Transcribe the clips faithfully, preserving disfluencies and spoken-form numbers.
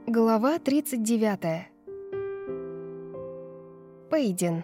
Глава тридцать девятая. Пейден.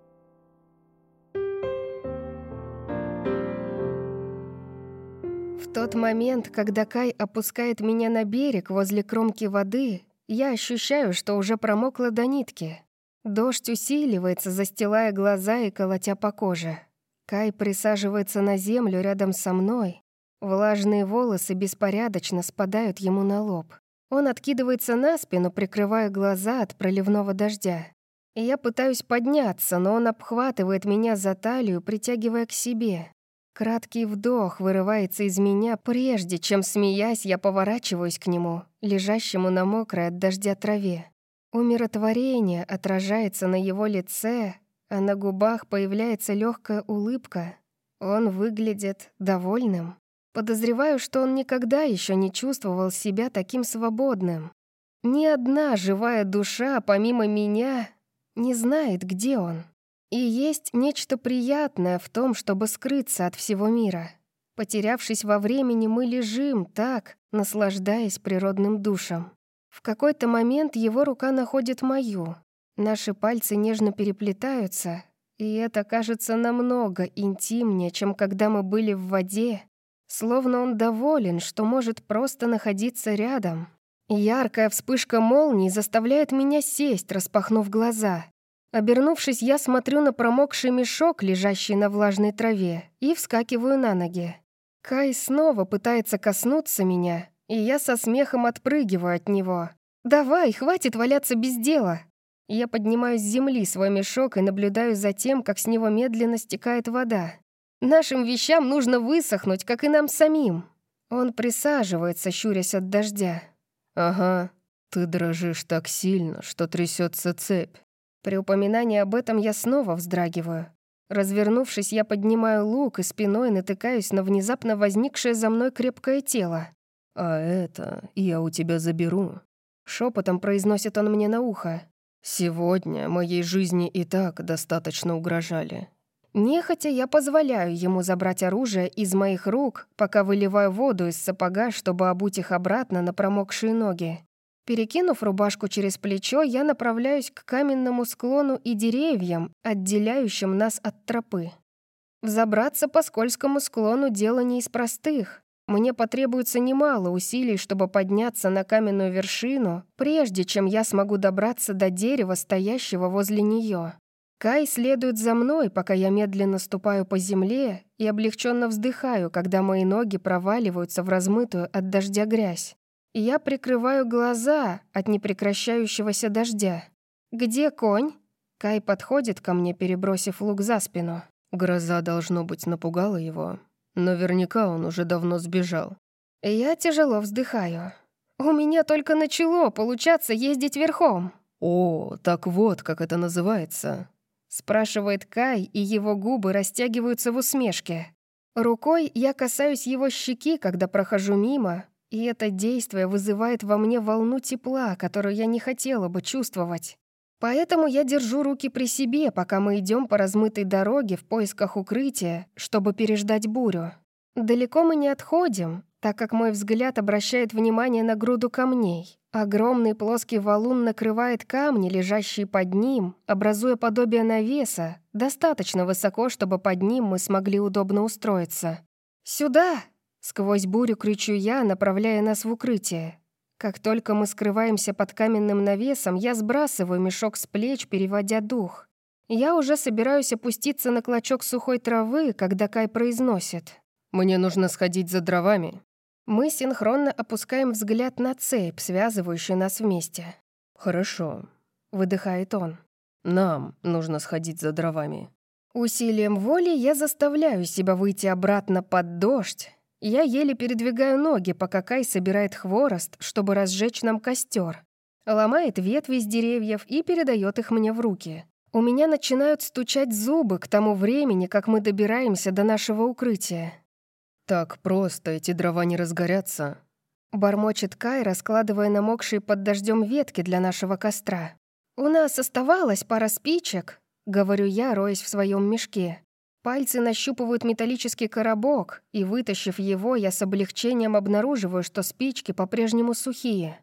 В тот момент, когда Кай опускает меня на берег возле кромки воды, я ощущаю, что уже промокла до нитки. Дождь усиливается, застилая глаза и колотя по коже. Кай присаживается на землю рядом со мной. Влажные волосы беспорядочно спадают ему на лоб. Он откидывается на спину, прикрывая глаза от проливного дождя. И я пытаюсь подняться, но он обхватывает меня за талию, притягивая к себе. Краткий вдох вырывается из меня, прежде чем, смеясь, я поворачиваюсь к нему, лежащему на мокрой от дождя траве. Умиротворение отражается на его лице, а на губах появляется легкая улыбка. Он выглядит довольным. Подозреваю, что он никогда еще не чувствовал себя таким свободным. Ни одна живая душа, помимо меня, не знает, где он. И есть нечто приятное в том, чтобы скрыться от всего мира. Потерявшись во времени, мы лежим так, наслаждаясь природным душем. В какой-то момент его рука находит мою. Наши пальцы нежно переплетаются, и это кажется намного интимнее, чем когда мы были в воде. Словно он доволен, что может просто находиться рядом. Яркая вспышка молнии заставляет меня сесть, распахнув глаза. Обернувшись, я смотрю на промокший мешок, лежащий на влажной траве, и вскакиваю на ноги. Кай снова пытается коснуться меня, и я со смехом отпрыгиваю от него. «Давай, хватит валяться без дела!» Я поднимаю с земли свой мешок и наблюдаю за тем, как с него медленно стекает вода. Нашим вещам нужно высохнуть, как и нам самим. Он присаживается, щурясь от дождя. «Ага, ты дрожишь так сильно, что трясется цепь». При упоминании об этом я снова вздрагиваю. Развернувшись, я поднимаю лук и спиной натыкаюсь на внезапно возникшее за мной крепкое тело. «А это я у тебя заберу», — шепотом произносит он мне на ухо. «Сегодня моей жизни и так достаточно угрожали». Нехотя я позволяю ему забрать оружие из моих рук, пока выливаю воду из сапога, чтобы обуть их обратно на промокшие ноги. Перекинув рубашку через плечо, я направляюсь к каменному склону и деревьям, отделяющим нас от тропы. Взобраться по скользкому склону — дело не из простых. Мне потребуется немало усилий, чтобы подняться на каменную вершину, прежде чем я смогу добраться до дерева, стоящего возле нее. Кай следует за мной, пока я медленно ступаю по земле и облегченно вздыхаю, когда мои ноги проваливаются в размытую от дождя грязь. И я прикрываю глаза от непрекращающегося дождя. «Где конь?» Кай подходит ко мне, перебросив лук за спину. Гроза, должно быть, напугала его. Наверняка он уже давно сбежал. Я тяжело вздыхаю. «У меня только начало получаться ездить верхом». «О, так вот, как это называется», — спрашивает Кай, и его губы растягиваются в усмешке. Рукой я касаюсь его щеки, когда прохожу мимо, и это действие вызывает во мне волну тепла, которую я не хотела бы чувствовать. Поэтому я держу руки при себе, пока мы идем по размытой дороге в поисках укрытия, чтобы переждать бурю. Далеко мы не отходим, так как мой взгляд обращает внимание на груду камней. Огромный плоский валун накрывает камни, лежащие под ним, образуя подобие навеса, достаточно высоко, чтобы под ним мы смогли удобно устроиться. «Сюда!» — сквозь бурю кричу я, направляя нас в укрытие. Как только мы скрываемся под каменным навесом, я сбрасываю мешок с плеч, переводя дух. Я уже собираюсь опуститься на клочок сухой травы, когда Кай произносит: «Мне нужно сходить за дровами». Мы синхронно опускаем взгляд на цепь, связывающую нас вместе. «Хорошо», — выдыхает он. «Нам нужно сходить за дровами». Усилием воли я заставляю себя выйти обратно под дождь. Я еле передвигаю ноги, пока Кай собирает хворост, чтобы разжечь нам костер. Ломает ветви из деревьев и передает их мне в руки. У меня начинают стучать зубы к тому времени, как мы добираемся до нашего укрытия. «Так просто эти дрова не разгорятся», — бормочет Кай, раскладывая намокшие под дождем ветки для нашего костра. «У нас оставалась пара спичек», — говорю я, роясь в своем мешке. Пальцы нащупывают металлический коробок, и, вытащив его, я с облегчением обнаруживаю, что спички по-прежнему сухие.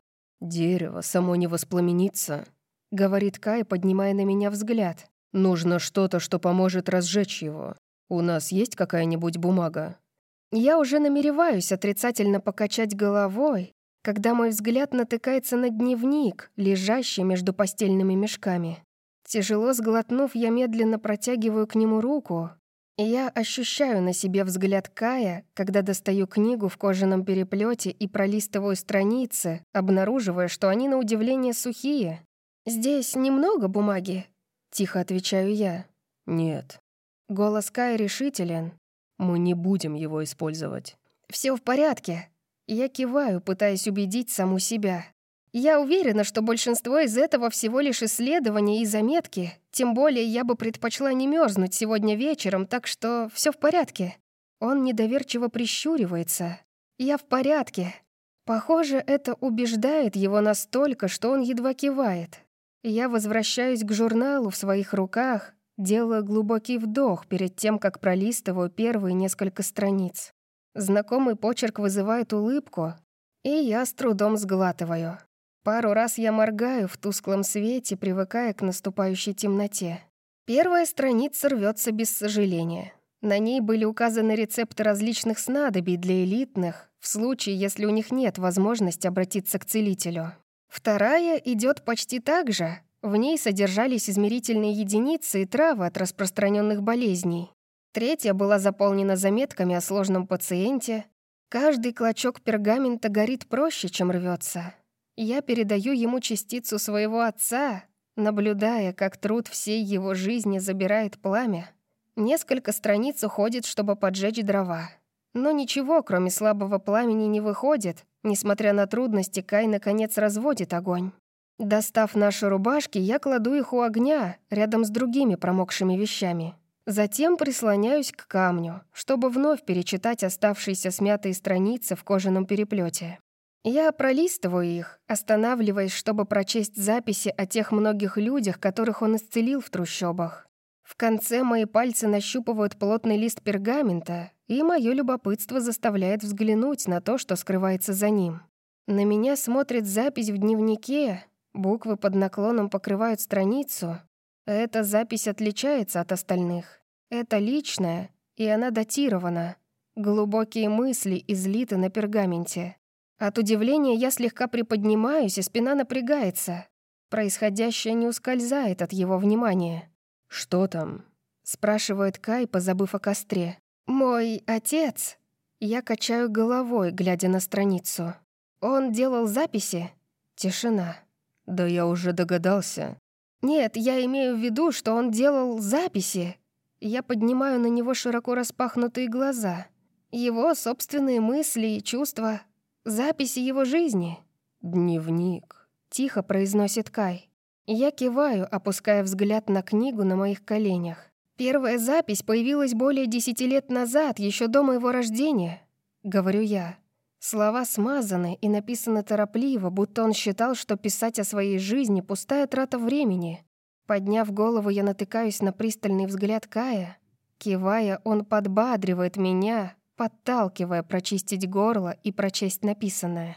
«Дерево само не воспламенится», — говорит Кай, поднимая на меня взгляд. «Нужно что-то, что поможет разжечь его. У нас есть какая-нибудь бумага?» Я уже намереваюсь отрицательно покачать головой, когда мой взгляд натыкается на дневник, лежащий между постельными мешками. Тяжело сглотнув, я медленно протягиваю к нему руку, и я ощущаю на себе взгляд Кая, когда достаю книгу в кожаном переплете и пролистываю страницы, обнаруживая, что они на удивление сухие. «Здесь немного бумаги?» — тихо отвечаю я. «Нет». Голос Кая решителен. «Мы не будем его использовать». «Все в порядке». Я киваю, пытаясь убедить саму себя. Я уверена, что большинство из этого всего лишь исследования и заметки, тем более я бы предпочла не мерзнуть сегодня вечером, так что все в порядке. Он недоверчиво прищуривается. Я в порядке. Похоже, это убеждает его настолько, что он едва кивает. Я возвращаюсь к журналу в своих руках, делаю глубокий вдох перед тем, как пролистываю первые несколько страниц. Знакомый почерк вызывает улыбку, и я с трудом сглатываю. Пару раз я моргаю в тусклом свете, привыкая к наступающей темноте. Первая страница рвется без сожаления. На ней были указаны рецепты различных снадобий для элитных, в случае, если у них нет возможности обратиться к целителю. Вторая идет почти так же. В ней содержались измерительные единицы и травы от распространенных болезней. Третья была заполнена заметками о сложном пациенте. Каждый клочок пергамента горит проще, чем рвется. Я передаю ему частицу своего отца, наблюдая, как труд всей его жизни забирает пламя. Несколько страниц уходит, чтобы поджечь дрова. Но ничего, кроме слабого пламени, не выходит. Несмотря на трудности, Кай, наконец, разводит огонь. Достав наши рубашки, я кладу их у огня, рядом с другими промокшими вещами. Затем прислоняюсь к камню, чтобы вновь перечитать оставшиеся смятые страницы в кожаном переплете. Я пролистываю их, останавливаясь, чтобы прочесть записи о тех многих людях, которых он исцелил в трущобах. В конце мои пальцы нащупывают плотный лист пергамента, и мое любопытство заставляет взглянуть на то, что скрывается за ним. На меня смотрит запись в дневнике, буквы под наклоном покрывают страницу. Эта запись отличается от остальных. Это личная, и она датирована. Глубокие мысли излиты на пергаменте. От удивления я слегка приподнимаюсь, и спина напрягается. Происходящее не ускользает от его внимания. «Что там?» — спрашивает Кай, позабыв о костре. «Мой отец...» Я качаю головой, глядя на страницу. «Он делал записи?» Тишина. «Да я уже догадался». «Нет, я имею в виду, что он делал записи». Я поднимаю на него широко распахнутые глаза. Его собственные мысли и чувства... Записи его жизни. «Дневник», — тихо произносит Кай. Я киваю, опуская взгляд на книгу на моих коленях. «Первая запись появилась более десяти лет назад, еще до моего рождения», — говорю я. Слова смазаны и написаны торопливо, будто он считал, что писать о своей жизни — пустая трата времени. Подняв голову, я натыкаюсь на пристальный взгляд Кая. Кивая, он подбадривает меня, подталкивая прочистить горло и прочесть написанное.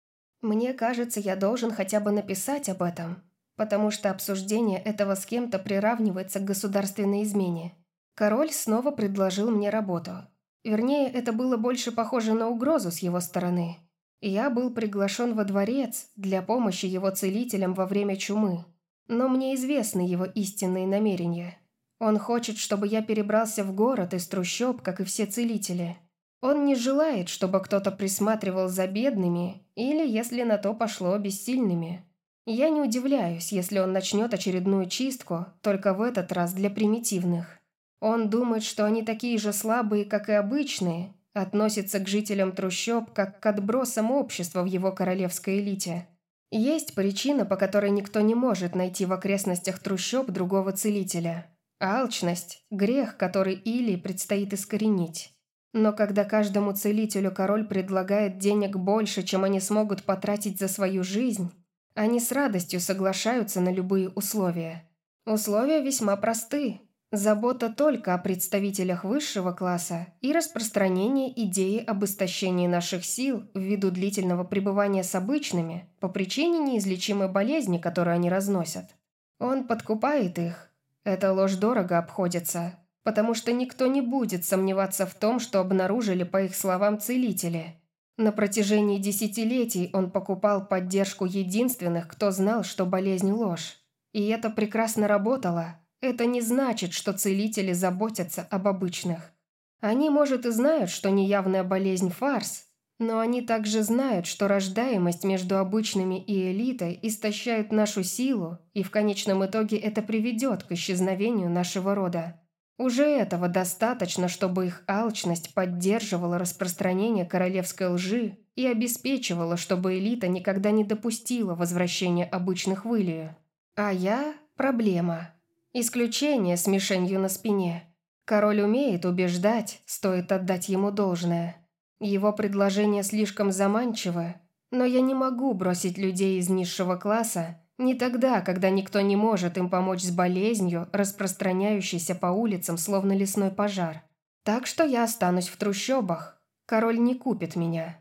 Мне кажется, я должен хотя бы написать об этом, потому что обсуждение этого с кем-то приравнивается к государственной измене. Король снова предложил мне работу. Вернее, это было больше похоже на угрозу с его стороны. Я был приглашен во дворец для помощи его целителям во время чумы. Но мне известны его истинные намерения. Он хочет, чтобы я перебрался в город из трущоб, как и все целители. Он не желает, чтобы кто-то присматривал за бедными или, если на то пошло, бессильными. Я не удивляюсь, если он начнет очередную чистку, только в этот раз для примитивных. Он думает, что они такие же слабые, как и обычные, относится к жителям трущоб, как к отбросам общества в его королевской элите. Есть причина, по которой никто не может найти в окрестностях трущоб другого целителя. Алчность – грех, который Илии предстоит искоренить. Но когда каждому целителю король предлагает денег больше, чем они смогут потратить за свою жизнь, они с радостью соглашаются на любые условия. Условия весьма просты. Забота только о представителях высшего класса и распространение идеи об истощении наших сил ввиду длительного пребывания с обычными по причине неизлечимой болезни, которую они разносят. Он подкупает их. Эта ложь дорого обходится, потому что никто не будет сомневаться в том, что обнаружили, по их словам, целители. На протяжении десятилетий он покупал поддержку единственных, кто знал, что болезнь – ложь. И это прекрасно работало. Это не значит, что целители заботятся об обычных. Они, может, и знают, что неявная болезнь – фарс, но они также знают, что рождаемость между обычными и элитой истощает нашу силу, и в конечном итоге это приведет к исчезновению нашего рода. Уже этого достаточно, чтобы их алчность поддерживала распространение королевской лжи и обеспечивала, чтобы элита никогда не допустила возвращения обычных в Илию. А я – проблема. Исключение с мишенью на спине. Король умеет убеждать, стоит отдать ему должное. Его предложение слишком заманчиво, но я не могу бросить людей из низшего класса не тогда, когда никто не может им помочь с болезнью, распространяющейся по улицам, словно лесной пожар. Так что я останусь в трущобах. Король не купит меня.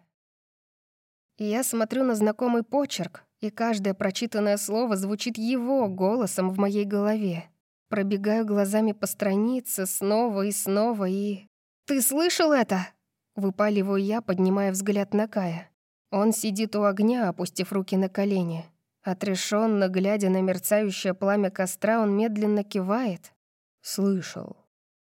Я смотрю на знакомый почерк, и каждое прочитанное слово звучит его голосом в моей голове. Пробегаю глазами по странице снова и снова и... «Ты слышал это?» Выпаливаю я, поднимая взгляд на Кая. Он сидит у огня, опустив руки на колени. Отрешенно, глядя на мерцающее пламя костра, он медленно кивает. «Слышал».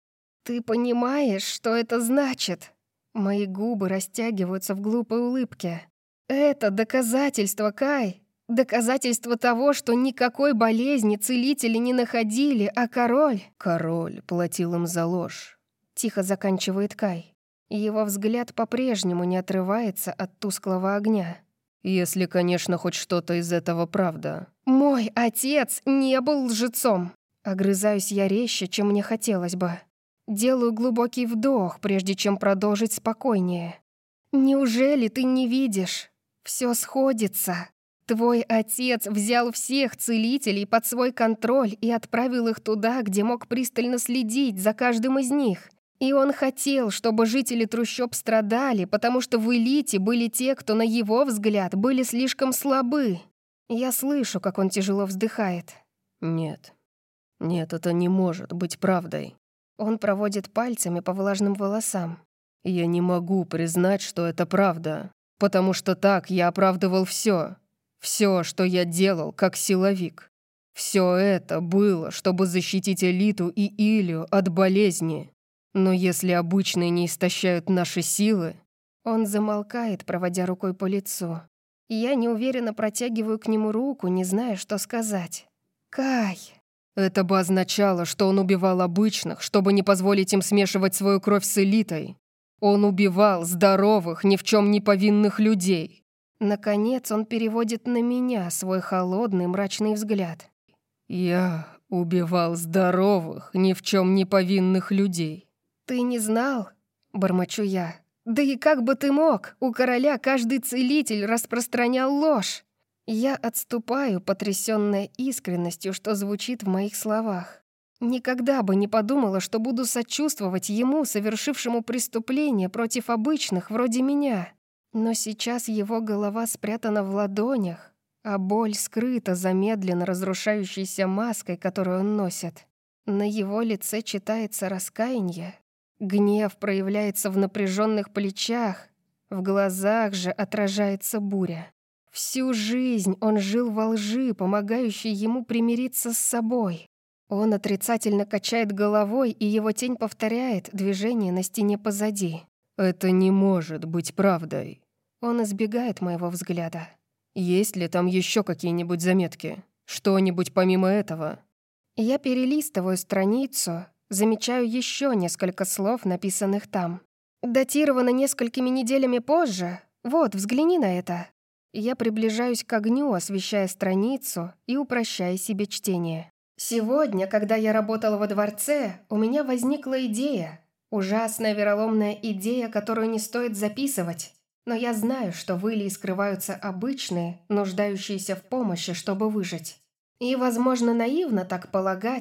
«Ты понимаешь, что это значит?» Мои губы растягиваются в глупой улыбке. «Это доказательство, Кай. Доказательство того, что никакой болезни целители не находили, а король...» «Король платил им за ложь», — тихо заканчивает Кай. Его взгляд по-прежнему не отрывается от тусклого огня. «Если, конечно, хоть что-то из этого правда». «Мой отец не был лжецом!» Огрызаюсь я резче, чем мне хотелось бы. Делаю глубокий вдох, прежде чем продолжить спокойнее. «Неужели ты не видишь? Все сходится. Твой отец взял всех целителей под свой контроль и отправил их туда, где мог пристально следить за каждым из них. И он хотел, чтобы жители трущоб страдали, потому что в элите были те, кто, на его взгляд, были слишком слабы. Я слышу, как он тяжело вздыхает. «Нет, нет, это не может быть правдой». Он проводит пальцами по влажным волосам. «Я не могу признать, что это правда, потому что так я оправдывал все. Все, что я делал, как силовик. Все это было, чтобы защитить элиту и Илью от болезни. Но если обычные не истощают наши силы...» Он замолкает, проводя рукой по лицу. Я неуверенно протягиваю к нему руку, не зная, что сказать. «Кай!» Это бы означало, что он убивал обычных, чтобы не позволить им смешивать свою кровь с элитой. Он убивал здоровых, ни в чем не повинных людей. Наконец он переводит на меня свой холодный мрачный взгляд. Я убивал здоровых, ни в чем не повинных людей. «Ты не знал?» — бормочу я. «Да и как бы ты мог? У короля каждый целитель распространял ложь!» Я отступаю, потрясённая искренностью, что звучит в моих словах. Никогда бы не подумала, что буду сочувствовать ему, совершившему преступление против обычных, вроде меня. Но сейчас его голова спрятана в ладонях, а боль скрыта за медленно разрушающейся маской, которую он носит. На его лице читается раскаяние. Гнев проявляется в напряженных плечах, в глазах же отражается буря. Всю жизнь он жил во лжи, помогающей ему примириться с собой. Он отрицательно качает головой, и его тень повторяет движение на стене позади. «Это не может быть правдой». Он избегает моего взгляда. «Есть ли там еще какие-нибудь заметки? Что-нибудь помимо этого?» Я перелистываю страницу, замечаю еще несколько слов, написанных там. Датировано несколькими неделями позже. Вот, взгляни на это. Я приближаюсь к огню, освещая страницу и упрощая себе чтение. Сегодня, когда я работала во дворце, у меня возникла идея. Ужасная вероломная идея, которую не стоит записывать. Но я знаю, что в Илии скрываются обычные, нуждающиеся в помощи, чтобы выжить. И, возможно, наивно так полагать,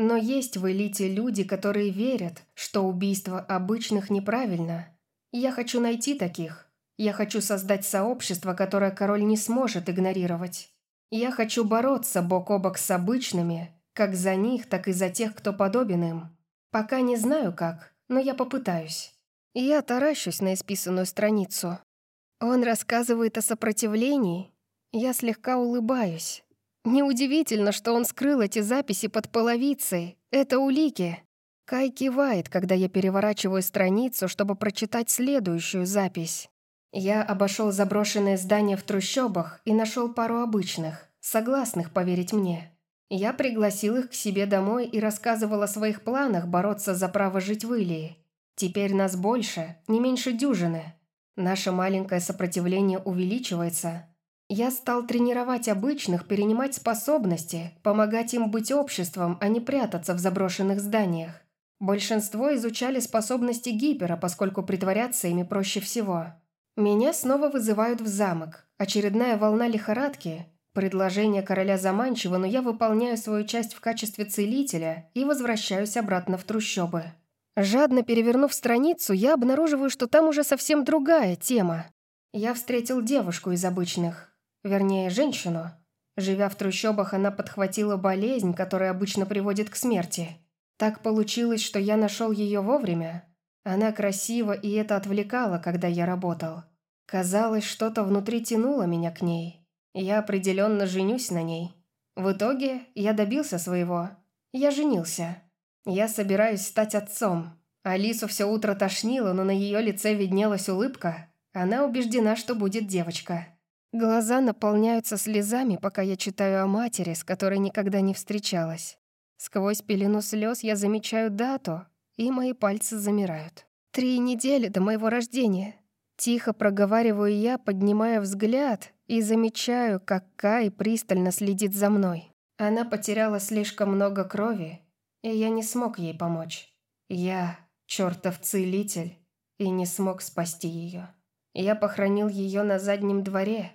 Но есть в элите люди, которые верят, что убийство обычных неправильно. Я хочу найти таких. Я хочу создать сообщество, которое король не сможет игнорировать. Я хочу бороться бок о бок с обычными, как за них, так и за тех, кто подобен им. Пока не знаю как, но я попытаюсь. Я таращусь на исписанную страницу. Он рассказывает о сопротивлении. Я слегка улыбаюсь. Неудивительно, что он скрыл эти записи под половицей. Это улики. Кай кивает, когда я переворачиваю страницу, чтобы прочитать следующую запись. Я обошел заброшенное здание в трущобах и нашел пару обычных, согласных поверить мне. Я пригласил их к себе домой и рассказывал о своих планах бороться за право жить в Илии. Теперь нас больше, не меньше дюжины. Наше маленькое сопротивление увеличивается. Я стал тренировать обычных, перенимать способности, помогать им быть обществом, а не прятаться в заброшенных зданиях. Большинство изучали способности Гипера, поскольку притворяться ими проще всего. Меня снова вызывают в замок. Очередная волна лихорадки. Предложение короля заманчиво, но я выполняю свою часть в качестве целителя и возвращаюсь обратно в трущобы. Жадно перевернув страницу, я обнаруживаю, что там уже совсем другая тема. Я встретил девушку из обычных. Вернее, женщину. Живя в трущобах, она подхватила болезнь, которая обычно приводит к смерти. Так получилось, что я нашел ее вовремя. Она красива, и это отвлекало, когда я работал. Казалось, что-то внутри тянуло меня к ней. Я определенно женюсь на ней. В итоге я добился своего. Я женился. Я собираюсь стать отцом. Алису все утро тошнило, но на ее лице виднелась улыбка. Она убеждена, что будет девочка. Глаза наполняются слезами, пока я читаю о матери, с которой никогда не встречалась. Сквозь пелену слез я замечаю дату, и мои пальцы замирают. Три недели до моего рождения. Тихо проговариваю я, поднимая взгляд, и замечаю, как Кай пристально следит за мной. Она потеряла слишком много крови, и я не смог ей помочь. Я, чертов целитель, и не смог спасти ее. Я похоронил ее на заднем дворе,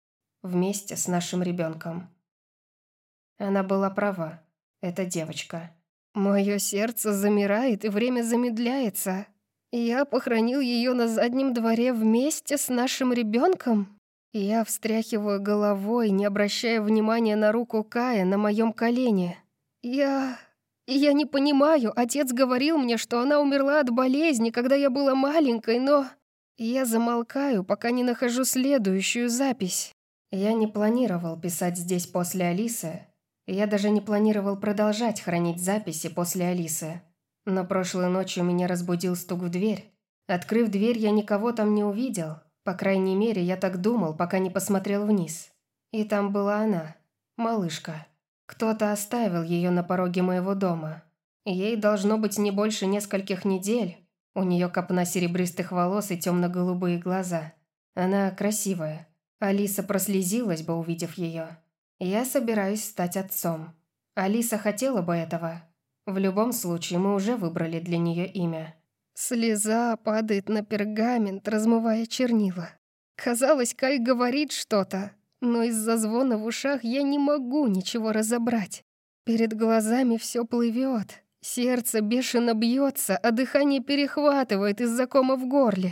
вместе с нашим ребенком. Она была права, эта девочка. Мое сердце замирает, и время замедляется. Я похоронил ее на заднем дворе вместе с нашим ребенком. Я встряхиваю головой, не обращая внимания на руку Кая на моем колене. Я... Я не понимаю, отец говорил мне, что она умерла от болезни, когда я была маленькой, но... Я замолкаю, пока не нахожу следующую запись. Я не планировал писать здесь после Алисы. Я даже не планировал продолжать хранить записи после Алисы. Но прошлой ночью меня разбудил стук в дверь. Открыв дверь, я никого там не увидел. По крайней мере, я так думал, пока не посмотрел вниз. И там была она, малышка. Кто-то оставил ее на пороге моего дома. Ей должно быть не больше нескольких недель. У нее копна серебристых волос и темно-голубые глаза. Она красивая. Алиса прослезилась бы, увидев ее. Я собираюсь стать отцом. Алиса хотела бы этого. В любом случае, мы уже выбрали для нее имя. Слеза падает на пергамент, размывая чернила. Казалось, Кай говорит что-то, но из-за звона в ушах я не могу ничего разобрать. Перед глазами все плывет, сердце бешено бьется, а дыхание перехватывает из-за кома в горле.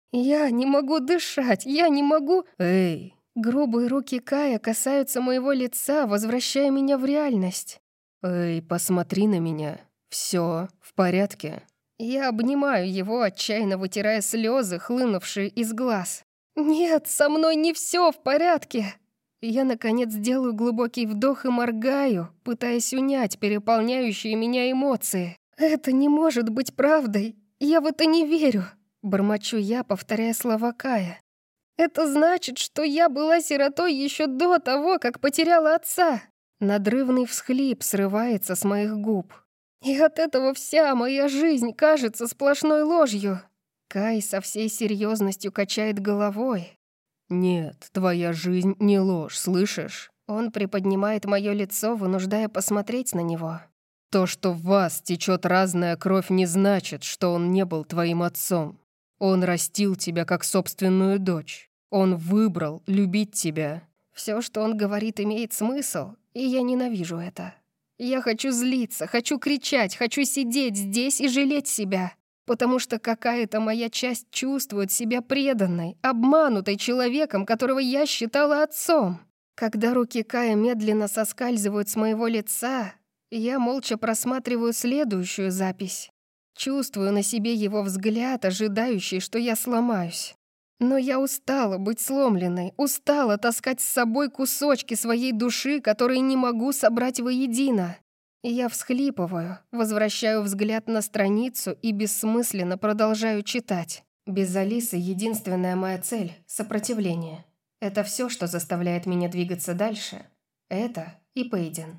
Я не могу дышать, я не могу... Эй! Грубые руки Кая касаются моего лица, возвращая меня в реальность. Эй, посмотри на меня. Все в порядке. Я обнимаю его, отчаянно вытирая слезы, хлынувшие из глаз. «Нет, со мной не все в порядке!» Я, наконец, делаю глубокий вдох и моргаю, пытаясь унять переполняющие меня эмоции. «Это не может быть правдой! Я в это не верю!» Бормочу я, повторяя слова Кая. «Это значит, что я была сиротой еще до того, как потеряла отца!» Надрывный всхлип срывается с моих губ. И от этого вся моя жизнь кажется сплошной ложью. Кай со всей серьезностью качает головой. «Нет, твоя жизнь не ложь, слышишь?» Он приподнимает мое лицо, вынуждая посмотреть на него. «То, что в вас течет разная кровь, не значит, что он не был твоим отцом. Он растил тебя как собственную дочь. Он выбрал любить тебя». Все, что он говорит, имеет смысл, и я ненавижу это. Я хочу злиться, хочу кричать, хочу сидеть здесь и жалеть себя, потому что какая-то моя часть чувствует себя преданной, обманутой человеком, которого я считала отцом. Когда руки Кая медленно соскальзывают с моего лица, я молча просматриваю следующую запись. Чувствую на себе его взгляд, ожидающий, что я сломаюсь. Но я устала быть сломленной, устала таскать с собой кусочки своей души, которые не могу собрать воедино. И я всхлипываю, возвращаю взгляд на страницу и бессмысленно продолжаю читать. Без Алисы единственная моя цель — сопротивление. Это все, что заставляет меня двигаться дальше. Это и Пейден.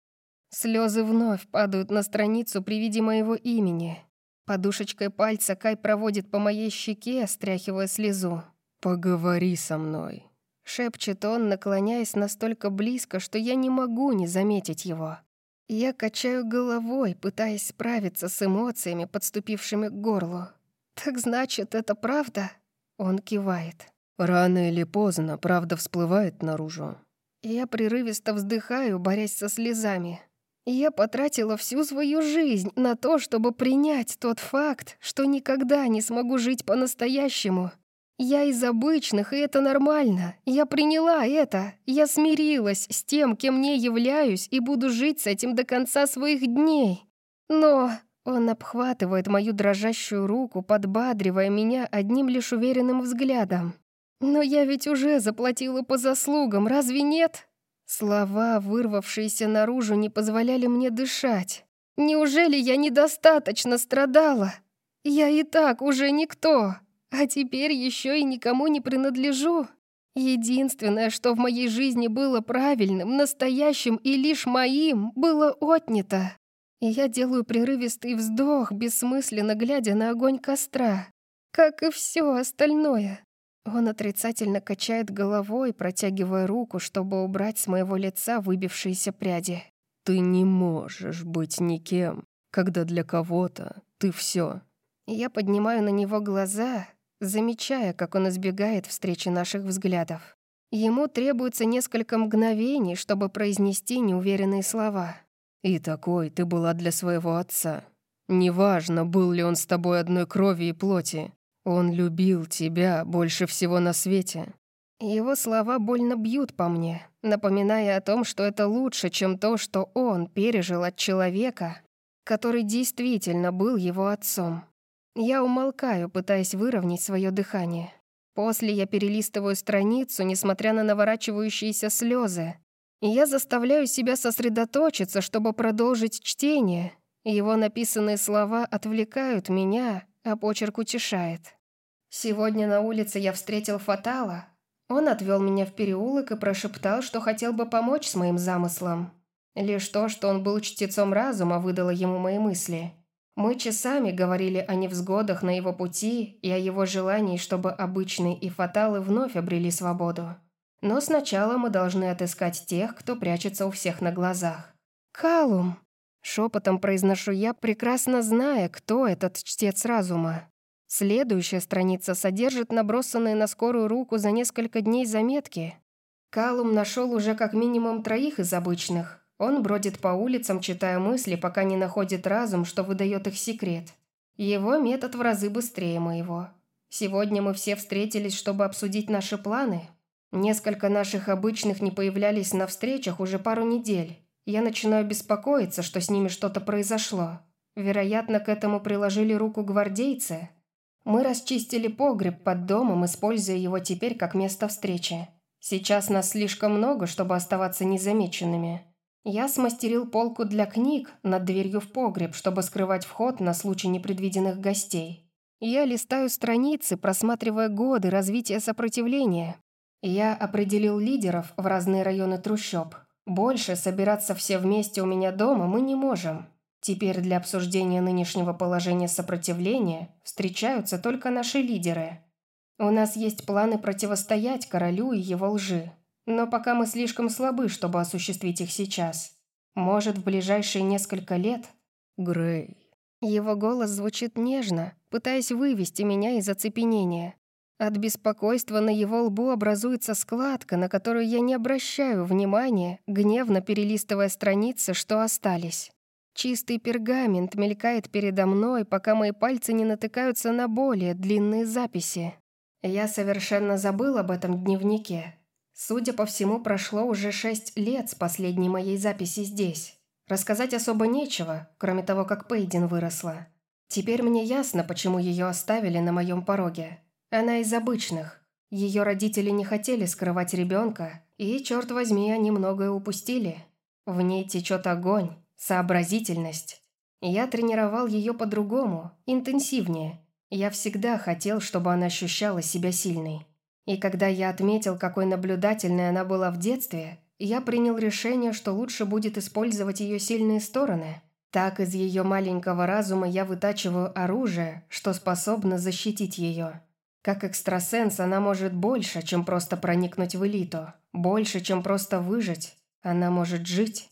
Слезы вновь падают на страницу при виде моего имени. Подушечкой пальца Кай проводит по моей щеке, стряхивая слезу. «Поговори со мной», — шепчет он, наклоняясь настолько близко, что я не могу не заметить его. Я качаю головой, пытаясь справиться с эмоциями, подступившими к горлу. «Так значит, это правда?» Он кивает. «Рано или поздно правда всплывает наружу». Я прерывисто вздыхаю, борясь со слезами. Я потратила всю свою жизнь на то, чтобы принять тот факт, что никогда не смогу жить по-настоящему. Я из обычных, и это нормально. Я приняла это. Я смирилась с тем, кем не являюсь, и буду жить с этим до конца своих дней. Но он обхватывает мою дрожащую руку, подбадривая меня одним лишь уверенным взглядом. «Но я ведь уже заплатила по заслугам, разве нет?» Слова, вырвавшиеся наружу, не позволяли мне дышать. «Неужели я недостаточно страдала? Я и так уже никто, а теперь еще и никому не принадлежу. Единственное, что в моей жизни было правильным, настоящим и лишь моим, было отнято». И я делаю прерывистый вздох, бессмысленно глядя на огонь костра, как и все остальное. Он отрицательно качает головой, протягивая руку, чтобы убрать с моего лица выбившиеся пряди. «Ты не можешь быть никем, когда для кого-то ты все. Я поднимаю на него глаза, замечая, как он избегает встречи наших взглядов. Ему требуется несколько мгновений, чтобы произнести неуверенные слова. «И такой ты была для своего отца. Неважно, был ли он с тобой одной крови и плоти. Он любил тебя больше всего на свете». Его слова больно бьют по мне, напоминая о том, что это лучше, чем то, что он пережил от человека, который действительно был его отцом. Я умолкаю, пытаясь выровнять свое дыхание. После я перелистываю страницу, несмотря на наворачивающиеся слезы. И я заставляю себя сосредоточиться, чтобы продолжить чтение. Его написанные слова отвлекают меня, а почерк утешает. Сегодня на улице я встретил Фатала. Он отвел меня в переулок и прошептал, что хотел бы помочь с моим замыслом. Лишь то, что он был чтецом разума, выдало ему мои мысли. Мы часами говорили о невзгодах на его пути и о его желании, чтобы обычные и Фаталы вновь обрели свободу. Но сначала мы должны отыскать тех, кто прячется у всех на глазах. «Калум!» — шепотом произношу я, прекрасно зная, кто этот чтец разума. Следующая страница содержит набросанные на скорую руку за несколько дней заметки. Калум нашел уже как минимум троих из обычных. Он бродит по улицам, читая мысли, пока не находит разум, что выдает их секрет. Его метод в разы быстрее моего. Сегодня мы все встретились, чтобы обсудить наши планы. Несколько наших обычных не появлялись на встречах уже пару недель. Я начинаю беспокоиться, что с ними что-то произошло. Вероятно, к этому приложили руку гвардейцы. Мы расчистили погреб под домом, используя его теперь как место встречи. Сейчас нас слишком много, чтобы оставаться незамеченными. Я смастерил полку для книг над дверью в погреб, чтобы скрывать вход на случай непредвиденных гостей. Я листаю страницы, просматривая годы развития сопротивления. Я определил лидеров в разные районы трущоб. Больше собираться все вместе у меня дома мы не можем. Теперь для обсуждения нынешнего положения сопротивления встречаются только наши лидеры. У нас есть планы противостоять королю и его лжи. Но пока мы слишком слабы, чтобы осуществить их сейчас. Может, в ближайшие несколько лет... Грей. Его голос звучит нежно, пытаясь вывести меня из оцепенения. От беспокойства на его лбу образуется складка, на которую я не обращаю внимания, гневно перелистывая страницы, что остались. Чистый пергамент мелькает передо мной, пока мои пальцы не натыкаются на более длинные записи. Я совершенно забыл об этом дневнике. Судя по всему, прошло уже шесть лет с последней моей записи здесь. Рассказать особо нечего, кроме того, как Пейдин выросла. Теперь мне ясно, почему ее оставили на моем пороге. Она из обычных. Ее родители не хотели скрывать ребенка, и, черт возьми, они многое упустили. В ней течет огонь, сообразительность. Я тренировал ее по-другому, интенсивнее. Я всегда хотел, чтобы она ощущала себя сильной. И когда я отметил, какой наблюдательной она была в детстве, я принял решение, что лучше будет использовать ее сильные стороны. Так из ее маленького разума я вытачиваю оружие, что способно защитить ее. Как экстрасенс она может больше, чем просто проникнуть в элиту. Больше, чем просто выжить. Она может жить.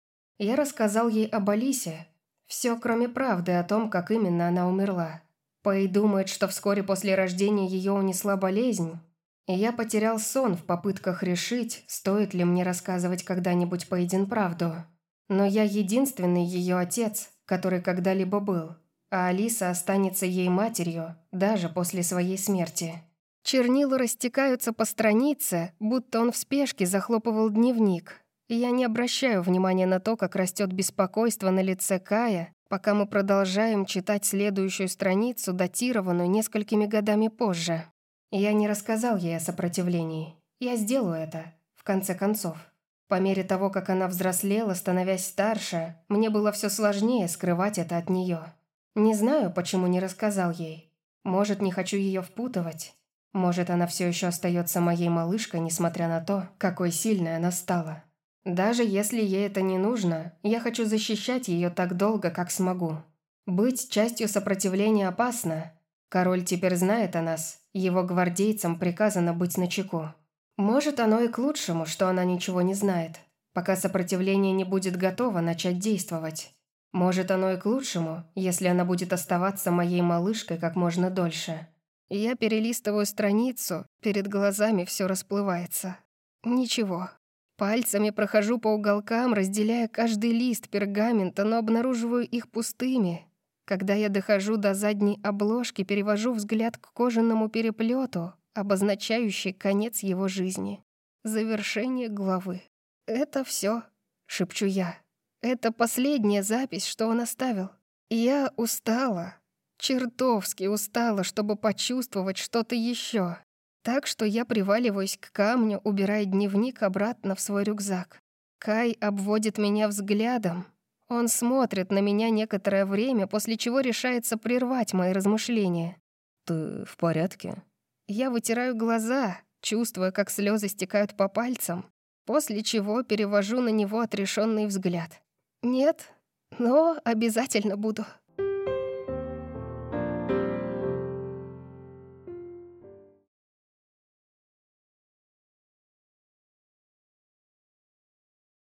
Я рассказал ей об Алисе. Все, кроме правды о том, как именно она умерла. Пэй думает, что вскоре после рождения ее унесла болезнь. И я потерял сон в попытках решить, стоит ли мне рассказывать когда-нибудь Пейдин правду. Но я единственный ее отец, который когда-либо был. А Алиса останется ей матерью даже после своей смерти. Чернила растекаются по странице, будто он в спешке захлопывал дневник. И я не обращаю внимания на то, как растет беспокойство на лице Кая, пока мы продолжаем читать следующую страницу, датированную несколькими годами позже. Я не рассказал ей о сопротивлении. Я сделаю это, в конце концов. По мере того, как она взрослела, становясь старше, мне было все сложнее скрывать это от нее. Не знаю, почему не рассказал ей. Может, не хочу ее впутывать. Может, она все еще остается моей малышкой, несмотря на то, какой сильной она стала. Даже если ей это не нужно, я хочу защищать ее так долго, как смогу. Быть частью сопротивления опасно. Король теперь знает о нас, его гвардейцам приказано быть начеку. Может, оно и к лучшему, что она ничего не знает, пока сопротивление не будет готово начать действовать. Может, оно и к лучшему, если она будет оставаться моей малышкой как можно дольше. Я перелистываю страницу, перед глазами все расплывается. Ничего. Пальцами прохожу по уголкам, разделяя каждый лист пергамента, но обнаруживаю их пустыми. Когда я дохожу до задней обложки, перевожу взгляд к кожаному переплету, обозначающий конец его жизни. Завершение главы. «Это все», — шепчу я. «Это последняя запись, что он оставил. Я устала, чертовски устала, чтобы почувствовать что-то еще. Так что я приваливаюсь к камню, убирая дневник обратно в свой рюкзак. Кай обводит меня взглядом. Он смотрит на меня некоторое время, после чего решается прервать мои размышления. «Ты в порядке?» Я вытираю глаза, чувствуя, как слезы стекают по пальцам, после чего перевожу на него отрешенный взгляд. «Нет, но обязательно буду».